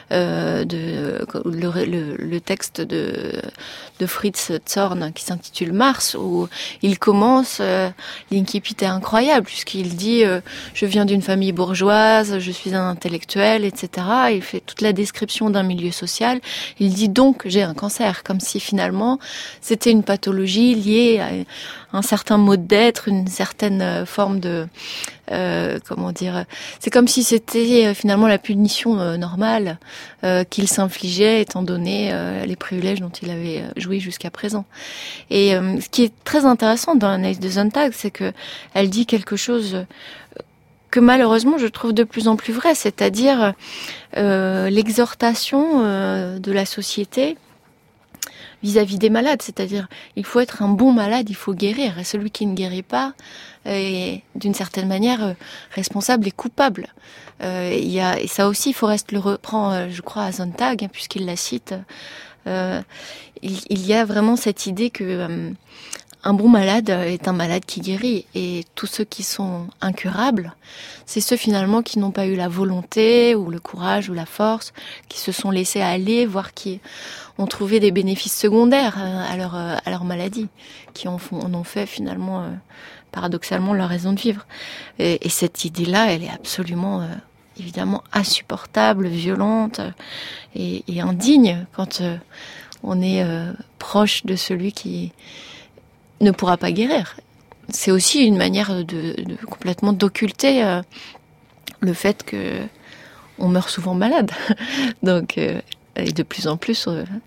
le texte de Fritz Zorn qui s'intitule Mars, où il commence l'incipit est incroyable puisqu'il dit je viens d'une famille bourgeoise, je suis un intellectuel, etc. Il fait toute la description d'un milieu social. Il dit donc j'ai un cancer, comme si finalement c'était une pathologie liée à un certain mode d'être, une certaine forme de c'est comme si c'était finalement la punition normale qu'il s'infligeait étant donné les privilèges dont il avait joui jusqu'à présent. Et ce qui est très intéressant dans l'analyse de Sontag, c'est que elle dit quelque chose que malheureusement je trouve de plus en plus vrai, c'est-à-dire l'exhortation de la société vis-à-vis des malades, c'est-à-dire il faut être un bon malade, il faut guérir, et celui qui ne guérit pas est d'une certaine manière responsable et coupable. Et ça aussi, Forest le reprend, je crois, à Sontag, puisqu'il la cite. Il y a vraiment cette idée que un bon malade est un malade qui guérit, et tous ceux qui sont incurables, c'est ceux finalement qui n'ont pas eu la volonté ou le courage ou la force, qui se sont laissés aller, voire qui ont trouvé des bénéfices secondaires à leur maladie, qui en ont fait finalement paradoxalement leur raison de vivre. Et cette idée-là, elle est absolument évidemment insupportable, violente et indigne quand on est proche de celui qui ne pourra pas guérir. C'est aussi une manière de complètement d'occulter le fait que on meurt souvent malade. Donc, et de plus en plus,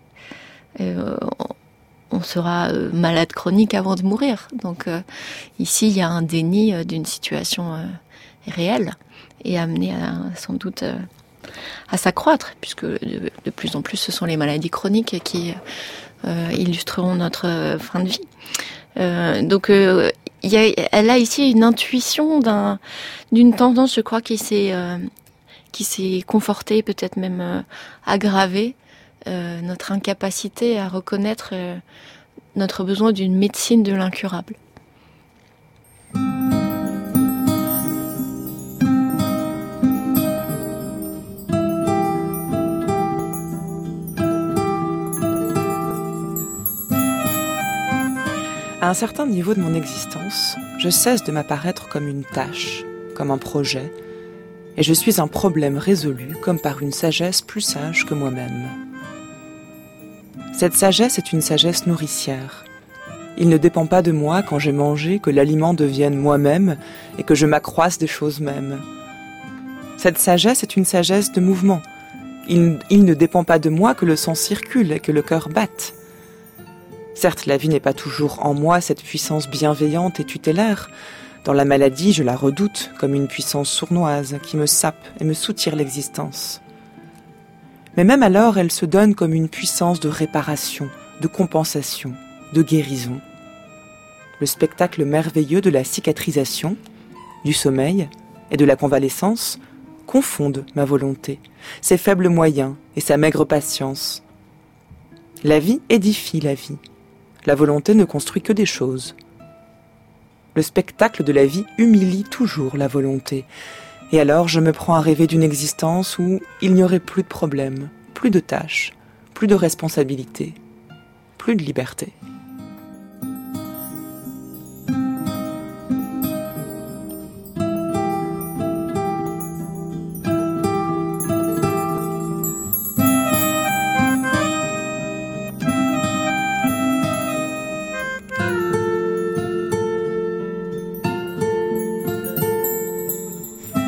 on sera malade chronique avant de mourir. Donc, ici, il y a un déni d'une situation réelle et amené sans doute à s'accroître, puisque de plus en plus, ce sont les maladies chroniques qui illustreront notre fin de vie. Donc, elle a ici une intuition d'une tendance, je crois, qui s'est confortée, peut-être même aggravée, notre incapacité à reconnaître notre besoin d'une médecine de l'incurable. À un certain niveau de mon existence, je cesse de m'apparaître comme une tâche, comme un projet, et je suis un problème résolu comme par une sagesse plus sage que moi-même. Cette sagesse est une sagesse nourricière. Il ne dépend pas de moi quand j'ai mangé que l'aliment devienne moi-même et que je m'accroisse des choses mêmes. Cette sagesse est une sagesse de mouvement. Il ne dépend pas de moi que le sang circule et que le cœur batte. Certes, la vie n'est pas toujours en moi cette puissance bienveillante et tutélaire. Dans la maladie, je la redoute comme une puissance sournoise qui me sape et me soutire l'existence. Mais même alors, elle se donne comme une puissance de réparation, de compensation, de guérison. Le spectacle merveilleux de la cicatrisation, du sommeil et de la convalescence confondent ma volonté, ses faibles moyens et sa maigre patience. La vie édifie la vie. La volonté ne construit que des choses. Le spectacle de la vie humilie toujours la volonté. Et alors je me prends à rêver d'une existence où il n'y aurait plus de problèmes, plus de tâches, plus de responsabilités, plus de liberté.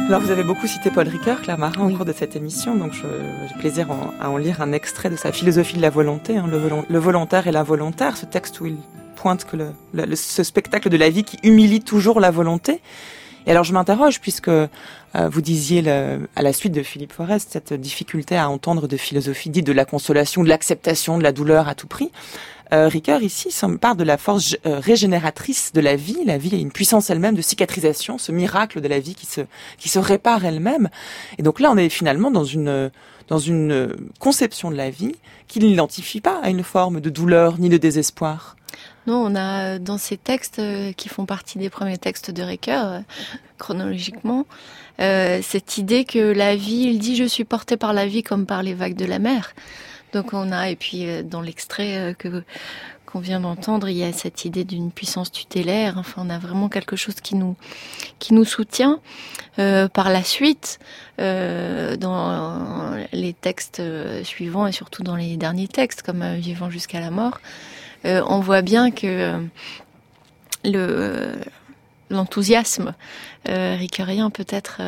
Alors vous avez beaucoup cité Paul Ricoeur, Claire Marin, au cours de cette émission, donc j'ai plaisir à en lire un extrait de sa philosophie de la volonté, le volontaire et l'involontaire, ce texte où il pointe que ce spectacle de la vie qui humilie toujours la volonté. Et alors je m'interroge, puisque vous disiez à la suite de Philippe Forest cette difficulté à entendre de philosophie dite de la consolation, de l'acceptation, de la douleur à tout prix. Ricoeur ici parle de la force régénératrice de la vie. La vie a une puissance elle-même de cicatrisation, ce miracle de la vie qui se répare elle-même. Et donc là, on est finalement dans une conception de la vie qui ne l'identifie pas à une forme de douleur ni de désespoir. Non, on a dans ces textes qui font partie des premiers textes de Ricoeur, chronologiquement, cette idée que la vie, il dit « je suis porté par la vie comme par les vagues de la mer ». Donc on a, et puis dans l'extrait qu'on vient d'entendre, il y a cette idée d'une puissance tutélaire. Enfin, on a vraiment quelque chose qui nous soutient. Par la suite, dans les textes suivants et surtout dans les derniers textes, comme Vivant jusqu'à la mort, on voit bien que l'enthousiasme ricoeurien peut-être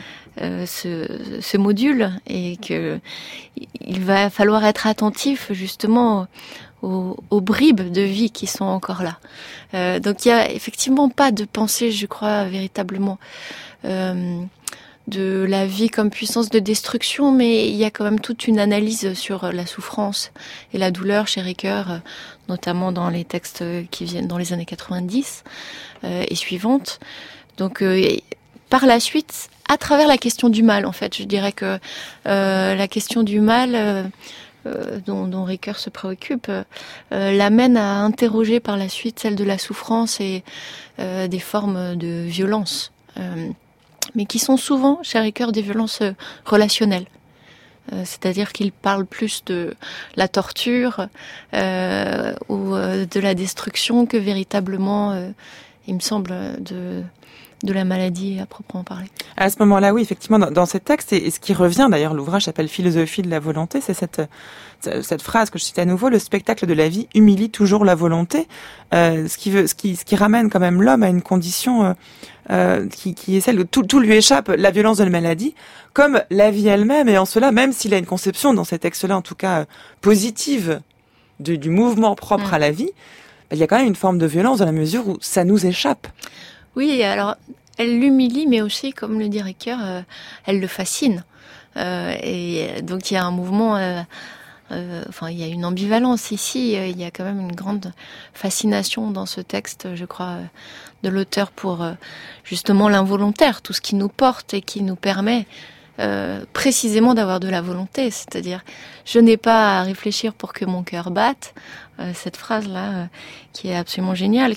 se module et que il va falloir être attentif justement aux bribes de vie qui sont encore là. Donc il y a effectivement pas de pensée, je crois, véritablement de la vie comme puissance de destruction, mais il y a quand même toute une analyse sur la souffrance et la douleur chez Ricoeur, notamment dans les textes qui viennent dans les années 90 et suivantes. Donc par la suite, à travers la question du mal, en fait, je dirais que la question du mal dont Ricoeur se préoccupe l'amène à interroger par la suite celle de la souffrance et des formes de violence, mais qui sont souvent chez Ricoeur des violences relationnelles. C'est-à-dire qu'il parle plus de la torture ou de la destruction que véritablement, il me semble, de la maladie à proprement parler. À ce moment-là, oui, effectivement, dans ces textes, et ce qui revient d'ailleurs, l'ouvrage s'appelle Philosophie de la volonté, c'est cette phrase que je cite à nouveau, le spectacle de la vie humilie toujours la volonté, ce qui ramène quand même l'homme à une condition qui est celle où tout lui échappe, la violence de la maladie, comme la vie elle-même, et en cela, même s'il a une conception dans ces textes-là, en tout cas positive, du mouvement propre à la vie, il y a quand même une forme de violence dans la mesure où ça nous échappe. Oui, alors elle l'humilie, mais aussi, comme le dit Ricoeur, elle le fascine. Et donc il y a un mouvement, il y a une ambivalence ici. Il y a quand même une grande fascination dans ce texte, je crois, de l'auteur pour justement l'involontaire, tout ce qui nous porte et qui nous permet précisément d'avoir de la volonté. C'est-à-dire, je n'ai pas à réfléchir pour que mon cœur batte. Cette phrase-là, qui est absolument géniale,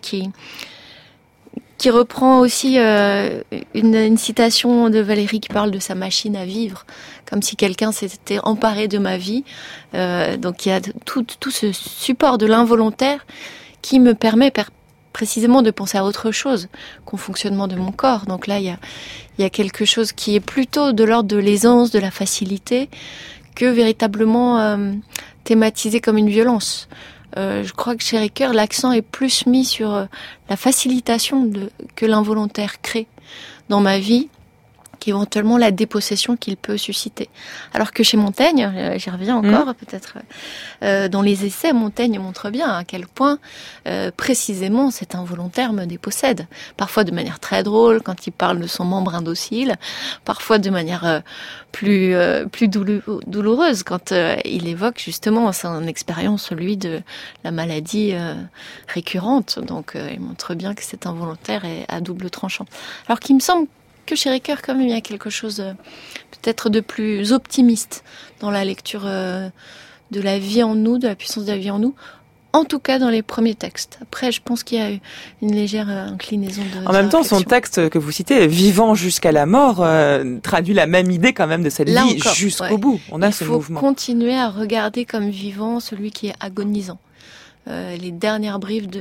qui reprend aussi une citation de Valéry qui parle de sa machine à vivre, comme si quelqu'un s'était emparé de ma vie. Donc il y a tout ce support de l'involontaire qui me permet précisément de penser à autre chose qu'au fonctionnement de mon corps. Donc là, il y a quelque chose qui est plutôt de l'ordre de l'aisance, de la facilité, que véritablement thématisé comme une violence. Je crois que chez Ricoeur, l'accent est plus mis sur la facilitation que l'involontaire crée dans ma vie, qu'éventuellement la dépossession qu'il peut susciter. Alors que chez Montaigne, j'y reviens encore peut-être, dans les essais, Montaigne montre bien à quel point précisément cet involontaire me dépossède. Parfois de manière très drôle, quand il parle de son membre indocile, parfois de manière plus douloureuse, quand il évoque justement son expérience, celui de la maladie récurrente. Donc il montre bien que cet involontaire est à double tranchant. Alors qu'il me semble que chez Ricoeur, quand même, il y a quelque chose peut-être de plus optimiste dans la lecture de la vie en nous, de la puissance de la vie en nous, en tout cas dans les premiers textes. Après, je pense qu'il y a une légère inclinaison de... En même temps, son texte que vous citez, Vivant jusqu'à la mort, traduit la même idée quand même de cette vie encore, jusqu'au bout. On a ce mouvement. Il faut continuer à regarder comme vivant celui qui est agonisant. Les dernières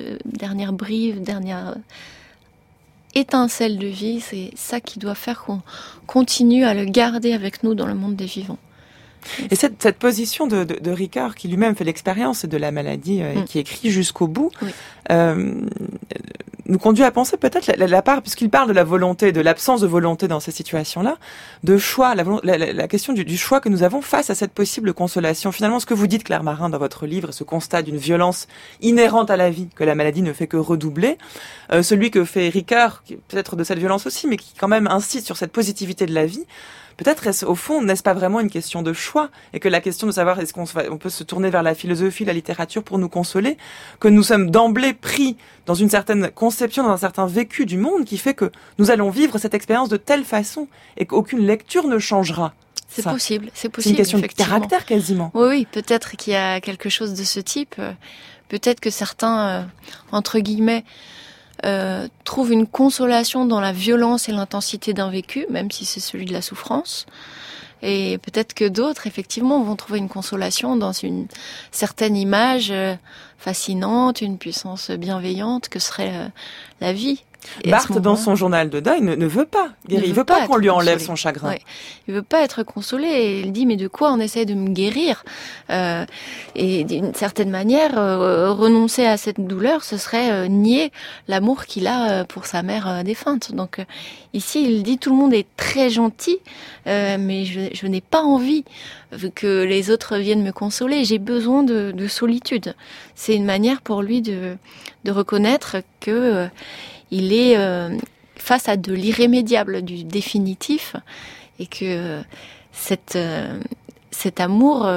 étincelle de vie, c'est ça qui doit faire qu'on continue à le garder avec nous dans le monde des vivants. Et cette position de Ricoeur, qui lui-même fait l'expérience de la maladie et qui écrit jusqu'au bout, nous conduit à penser peut-être la part, puisqu'il parle de la volonté, de l'absence de volonté dans ces situations-là, de choix, la question du choix que nous avons face à cette possible consolation. Finalement, ce que vous dites, Claire Marin, dans votre livre, ce constat d'une violence inhérente à la vie, que la maladie ne fait que redoubler, celui que fait Ricoeur, peut-être de cette violence aussi, mais qui quand même insiste sur cette positivité de la vie, peut-être au fond, n'est-ce pas vraiment une question de choix, et que la question de savoir est-ce on peut se tourner vers la philosophie, la littérature pour nous consoler, que nous sommes d'emblée pris dans une certaine conception, dans un certain vécu du monde qui fait que nous allons vivre cette expérience de telle façon et qu'aucune lecture ne changera. C'est possible. C'est une question de caractère quasiment. Oui, peut-être qu'il y a quelque chose de ce type. Peut-être que certains, entre guillemets, trouvent une consolation dans la violence et l'intensité d'un vécu, même si c'est celui de la souffrance. Et peut-être que d'autres, effectivement, vont trouver une consolation dans une certaine image fascinante, une puissance bienveillante que serait la vie. Et Barthes, dans son journal de deuil, ne veut pas guérir. Il veut pas qu'on lui enlève son chagrin. Ouais. Il veut pas être consolé. Et il dit, mais de quoi on essaie de me guérir et d'une certaine manière, renoncer à cette douleur, ce serait nier l'amour qu'il a pour sa mère défunte. Donc ici, il dit, tout le monde est très gentil, mais je n'ai pas envie que les autres viennent me consoler. J'ai besoin de solitude. C'est une manière pour lui de reconnaître que il est face à de l'irrémédiable, du définitif, et que cet amour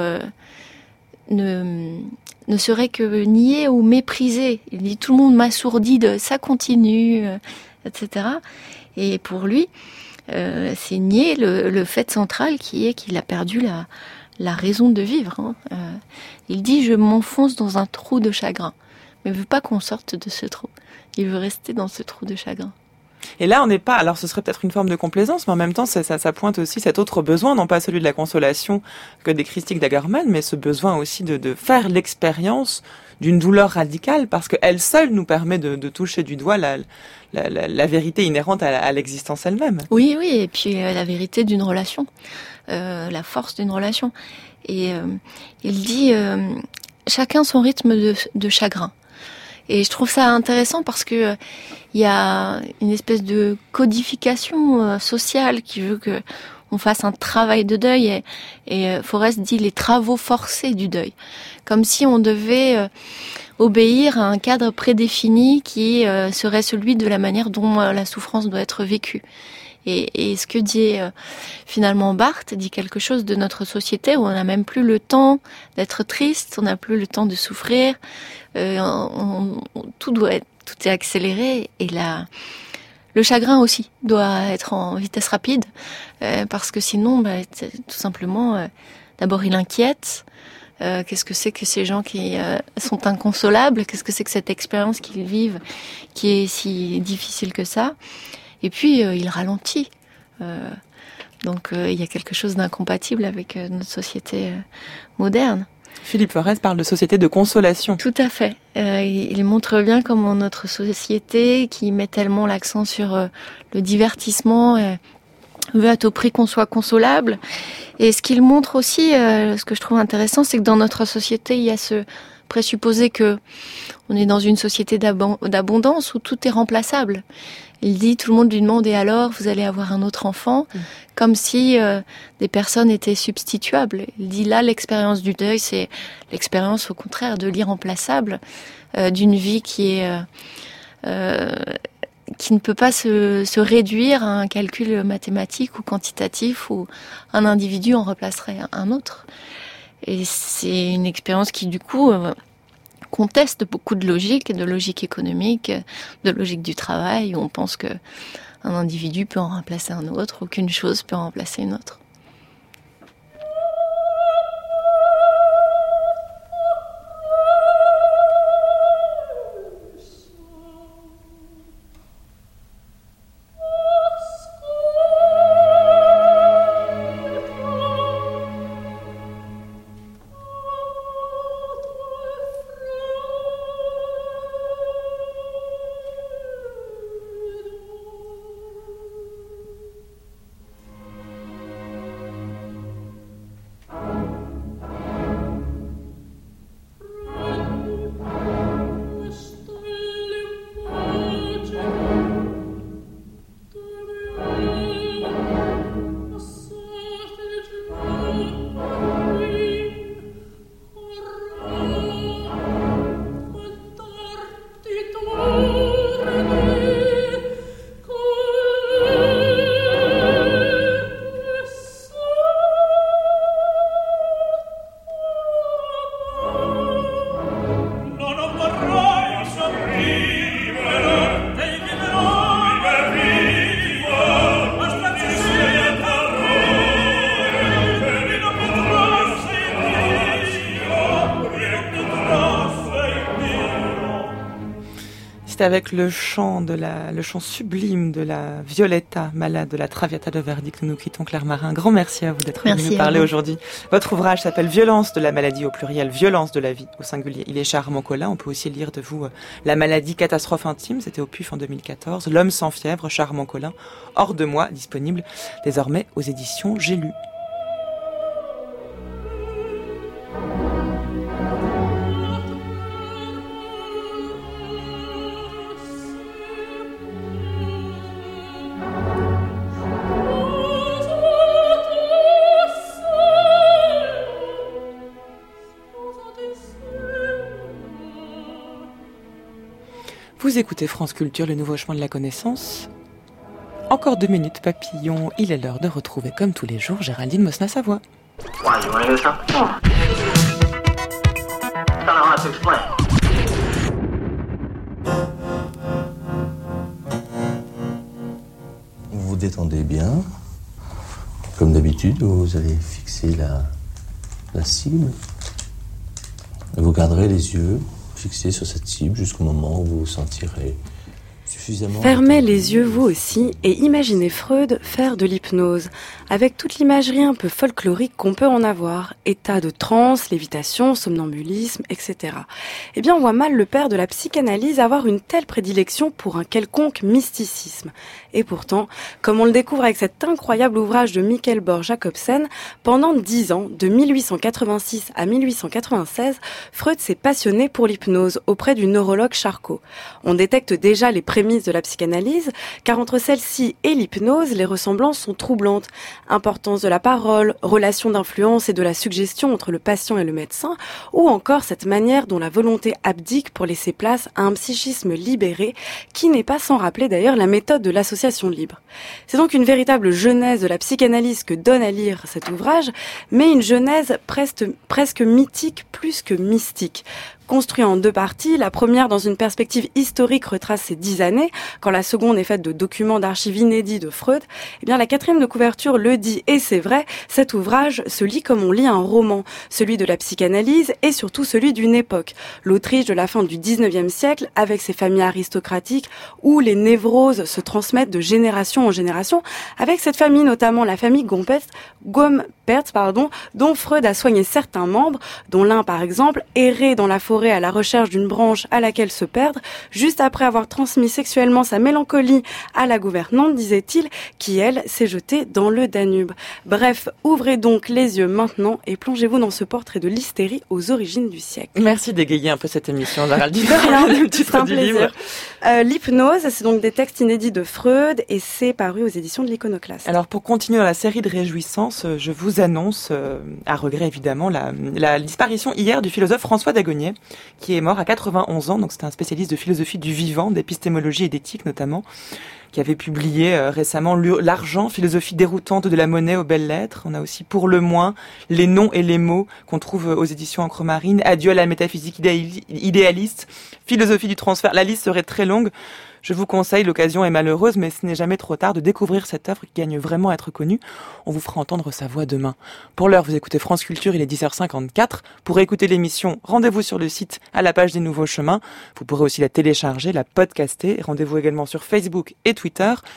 ne serait que nié ou méprisé. Il dit tout le monde m'assourdit de ça continue, etc. Et pour lui, c'est nier le fait central qui est qu'il a perdu la raison de vivre. Il dit je m'enfonce dans un trou de chagrin, mais il veut pas qu'on sorte de ce trou. Il veut rester dans ce trou de chagrin. Et là, on n'est pas... Alors, ce serait peut-être une forme de complaisance, mais en même temps, ça pointe aussi cet autre besoin, non pas celui de la consolation que décrit Stig Dagerman, mais ce besoin aussi de faire l'expérience d'une douleur radicale, parce qu'elle seule nous permet de toucher du doigt la vérité inhérente à l'existence elle-même. Oui, et puis la vérité d'une relation, la force d'une relation. Et il dit chacun son rythme de chagrin. Et je trouve ça intéressant parce que il y a une espèce de codification sociale qui veut que on fasse un travail de deuil et Forrest dit les travaux forcés du deuil, comme si on devait obéir à un cadre prédéfini qui serait celui de la manière dont la souffrance doit être vécue. Et ce que dit finalement Barthes dit quelque chose de notre société où on n'a même plus le temps d'être triste, on n'a plus le temps de souffrir, tout est accéléré et le chagrin aussi doit être en vitesse rapide parce que sinon tout simplement d'abord il inquiète. Qu'est-ce que c'est que ces gens qui sont inconsolables? Qu'est-ce que c'est que cette expérience qu'ils vivent qui est si difficile que ça? Et puis, il ralentit. Donc, il y a quelque chose d'incompatible avec notre société moderne. Philippe Forrest parle de société de consolation. Tout à fait. Il montre bien comment notre société, qui met tellement l'accent sur le divertissement, veut à tout prix qu'on soit consolable. Et ce qu'il montre aussi, ce que je trouve intéressant, c'est que dans notre société, il y a ce présupposé que on est dans une société d'abondance où tout est remplaçable. Il dit, tout le monde lui demande, et alors, vous allez avoir un autre enfant, comme si des personnes étaient substituables. Il dit, là, l'expérience du deuil, c'est l'expérience, au contraire, de l'irremplaçable, d'une vie qui ne peut pas se réduire à un calcul mathématique ou quantitatif où un individu en remplacerait un autre. Et c'est une expérience qui, du coup, conteste beaucoup de logique économique, de logique du travail, où on pense que un individu peut en remplacer un autre, ou qu'une chose peut en remplacer une autre. c'était avec le chant sublime de la Violetta, malade de la Traviata de Verdi, que nous nous quittons, Claire Marin. Grand merci à vous d'être venue nous parler aujourd'hui. Votre ouvrage s'appelle Violence de la maladie au pluriel, Violence de la vie au singulier. Il est chez Armand Collin. On peut aussi lire de vous La maladie, catastrophe intime, c'était au PUF en 2014. L'homme sans fièvre, chez Armand Collin. Hors de moi, disponible désormais aux éditions J'ai lu. Vous écoutez France Culture, le nouveau chemin de la connaissance. Encore 2 minutes, papillon. Il est l'heure de retrouver, comme tous les jours, Géraldine Mosna-Savoie. Vous vous détendez bien. Comme d'habitude, vous allez fixer la cible. Vous garderez les yeux fixés sur cette cible jusqu'au moment où vous vous sentirez suffisamment... Fermez les yeux vous aussi et imaginez Freud faire de l'hypnose, avec toute l'imagerie un peu folklorique qu'on peut en avoir, état de transe, lévitation, somnambulisme, etc. Eh bien, on voit mal le père de la psychanalyse avoir une telle prédilection pour un quelconque mysticisme. Et pourtant, comme on le découvre avec cet incroyable ouvrage de Michael Bohr Jacobsen, pendant 10 ans, de 1886 à 1896, Freud s'est passionné pour l'hypnose auprès du neurologue Charcot. On détecte déjà les prémices de la psychanalyse, car entre celle-ci et l'hypnose, les ressemblances sont troublantes. Importance de la parole, relation d'influence et de la suggestion entre le patient et le médecin, ou encore cette manière dont la volonté abdique pour laisser place à un psychisme libéré, qui n'est pas sans rappeler d'ailleurs la méthode de l'association libre. C'est donc une véritable genèse de la psychanalyse que donne à lire cet ouvrage, mais une genèse presque mythique plus que mystique. Construit en 2 parties, la première dans une perspective historique retrace ces 10 années, quand la seconde est faite de documents d'archives inédits de Freud. Eh bien, la 4e de couverture le dit, et c'est vrai, cet ouvrage se lit comme on lit un roman, celui de la psychanalyse et surtout celui d'une époque, l'Autriche de la fin du 19e siècle, avec ses familles aristocratiques, où les névroses se transmettent de génération en génération, avec cette famille, notamment la famille Gompers, dont Freud a soigné certains membres, dont l'un, par exemple, errait dans la forêt à la recherche d'une branche à laquelle se perdre, juste après avoir transmis sexuellement sa mélancolie à la gouvernante, disait-il, qui, elle, s'est jetée dans le Danube. Bref, ouvrez donc les yeux maintenant et plongez-vous dans ce portrait de l'hystérie aux origines du siècle. Merci d'égayer un peu cette émission, Géraldine. C'est un plaisir. L'hypnose, c'est donc des textes inédits de Freud et c'est paru aux éditions de l'Iconoclaste. Alors, pour continuer dans la série de réjouissances, je vous annonce, à regret évidemment, la disparition hier du philosophe François Dagonier, qui est mort à 91 ans. Donc c'était un spécialiste de philosophie du vivant, d'épistémologie et d'éthique notamment, qui avait publié récemment L'argent, philosophie déroutante de la monnaie aux belles lettres. On a aussi Pour le moins, les noms et les mots qu'on trouve aux éditions Encre Marine, Adieu à la métaphysique idéaliste, philosophie du transfert. La liste serait très longue. Je vous conseille, l'occasion est malheureuse, mais ce n'est jamais trop tard de découvrir cette œuvre qui gagne vraiment à être connue. On vous fera entendre sa voix demain. Pour l'heure, vous écoutez France Culture, il est 10h54. Pour écouter l'émission, rendez-vous sur le site à la page des Nouveaux Chemins. Vous pourrez aussi la télécharger, la podcaster. Rendez-vous également sur Facebook et Twitter.